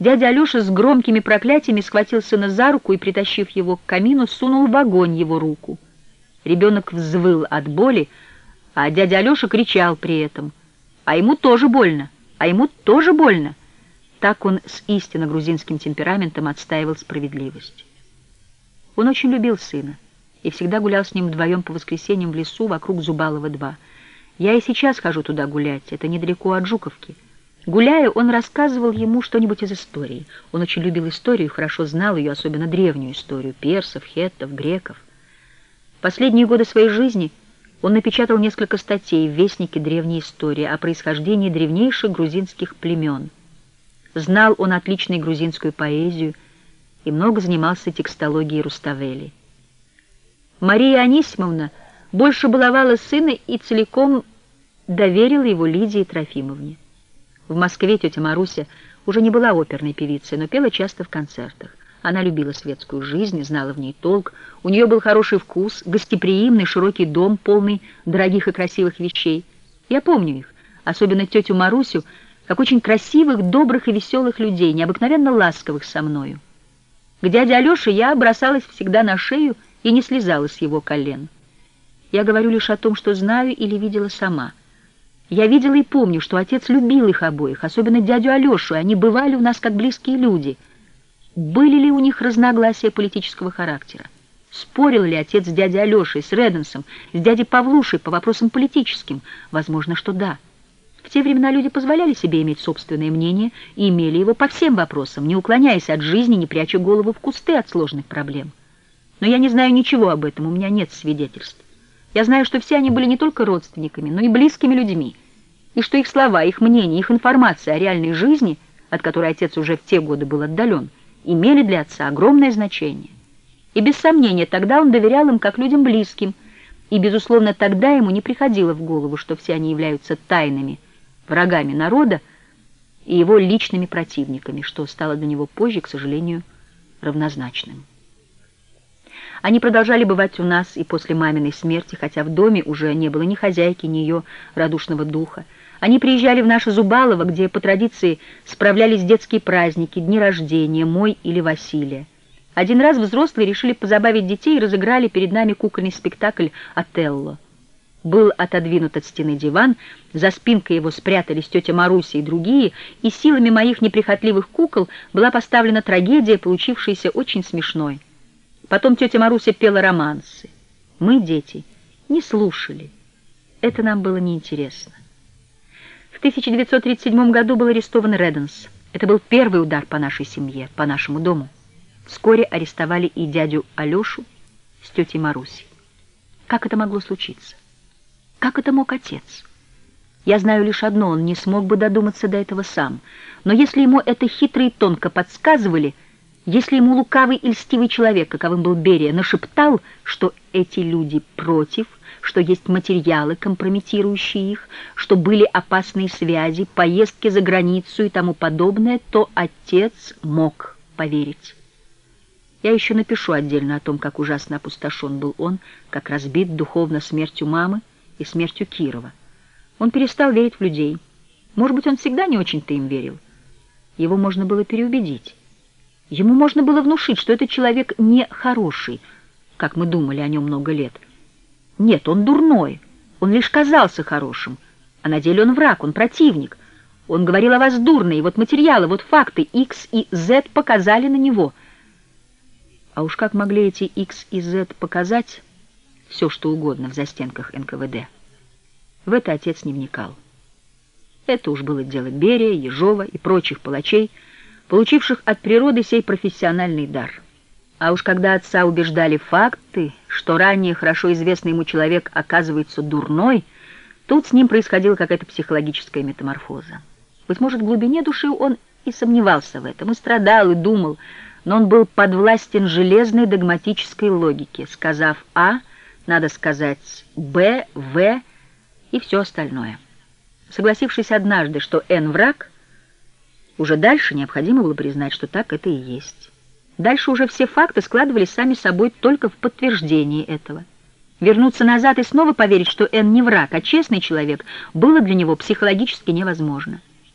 Дядя Алеша с громкими проклятиями схватил сына за руку и, притащив его к камину, сунул в огонь его руку. Ребенок взвыл от боли, а дядя Алеша кричал при этом: «А ему тоже больно! А ему тоже больно!» Так он с истинно грузинским темпераментом отстаивал справедливость. Он очень любил сына и всегда гулял с ним вдвоем по воскресеньям в лесу вокруг Зубалова-2. Я и сейчас хожу туда гулять, это недалеко от Жуковки. Гуляя, он рассказывал ему что-нибудь из истории. Он очень любил историю и хорошо знал ее, особенно древнюю историю персов, хеттов, греков. В последние годы своей жизни он напечатал несколько статей в Вестнике древней истории о происхождении древнейших грузинских племен. Знал он отлично и грузинскую поэзию и много занимался текстологией Руставели. Мария Анисимовна больше баловала сына и целиком доверила его Лидии Трофимовне. В Москве тетя Маруся уже не была оперной певицей, но пела часто в концертах. Она любила светскую жизнь, знала в ней толк, у нее был хороший вкус, гостеприимный, широкий дом, полный дорогих и красивых вещей. Я помню их, особенно тетю Марусю, как очень красивых, добрых и веселых людей, необыкновенно ласковых со мною. К дяде Алёше я бросалась всегда на шею и не слезала с его колен. Я говорю лишь о том, что знаю или видела сама. Я видела и помню, что отец любил их обоих, особенно дядю Алешу, и они бывали у нас как близкие люди. Были ли у них разногласия политического характера? Спорил ли отец с дядей Алешей, с Реденсом, с дядей Павлушей по вопросам политическим? Возможно, что да. В те времена люди позволяли себе иметь собственное мнение и имели его по всем вопросам, не уклоняясь от жизни, не пряча голову в кусты от сложных проблем. Но я не знаю ничего об этом, у меня нет свидетельств. Я знаю, что все они были не только родственниками, но и близкими людьми, и что их слова, их мнение, их информация о реальной жизни, от которой отец уже в те годы был отдален, имели для отца огромное значение. И без сомнения тогда он доверял им как людям близким, и, безусловно, тогда ему не приходило в голову, что все они являются тайными врагами народа и его личными противниками, что стало для него позже, к сожалению, равнозначным. Они продолжали бывать у нас и после маминой смерти, хотя в доме уже не было ни хозяйки, ни ее радушного духа. Они приезжали в наше Зубалово, где по традиции справлялись детские праздники, дни рождения, мой или Василия. Один раз взрослые решили позабавить детей и разыграли перед нами кукольный спектакль «Отелло». Был отодвинут от стены диван, за спинкой его спрятались тетя Маруся и другие, и силами моих неприхотливых кукол была поставлена трагедия, получившаяся очень смешной. Потом тетя Маруся пела романсы. Мы, дети, не слушали. Это нам было неинтересно. В 1937 году был арестован Реденс. Это был первый удар по нашей семье, по нашему дому. Вскоре арестовали и дядю Алешу с тетей Марусей. Как это могло случиться? Как это мог отец? Я знаю лишь одно, он не смог бы додуматься до этого сам. Но если ему это хитро и тонко подсказывали, если ему лукавый и льстивый человек, каковым был Берия, нашептал, что эти люди против, что есть материалы, компрометирующие их, что были опасные связи, поездки за границу и тому подобное, то отец мог поверить. Я еще напишу отдельно о том, как ужасно опустошен был он, как разбит духовно смертью мамы и смертью Кирова. Он перестал верить в людей. Может быть, он всегда не очень-то им верил. Его можно было переубедить. Ему можно было внушить, что этот человек не хороший, как мы думали о нем много лет. Нет, он дурной, он лишь казался хорошим, а на деле он враг, он противник. Он говорил о вас дурно, и вот материалы, вот факты X и Z показали на него. А уж как могли эти X и Z показать все, что угодно в застенках НКВД? В это отец не вникал. Это уж было дело Берия, Ежова и прочих палачей, получивших от природы сей профессиональный дар. А уж когда отца убеждали факты, что ранее хорошо известный ему человек оказывается дурной, тут с ним происходила какая-то психологическая метаморфоза. Быть может, в глубине души он и сомневался в этом, и страдал, и думал, но он был подвластен железной догматической логике. Сказав «А», надо сказать «Б», «В» и все остальное. Согласившись однажды, что Н враг, уже дальше необходимо было признать, что так это и есть. Дальше уже все факты складывались сами собой только в подтверждении этого. Вернуться назад и снова поверить, что Н не враг, а честный человек, было для него психологически невозможно.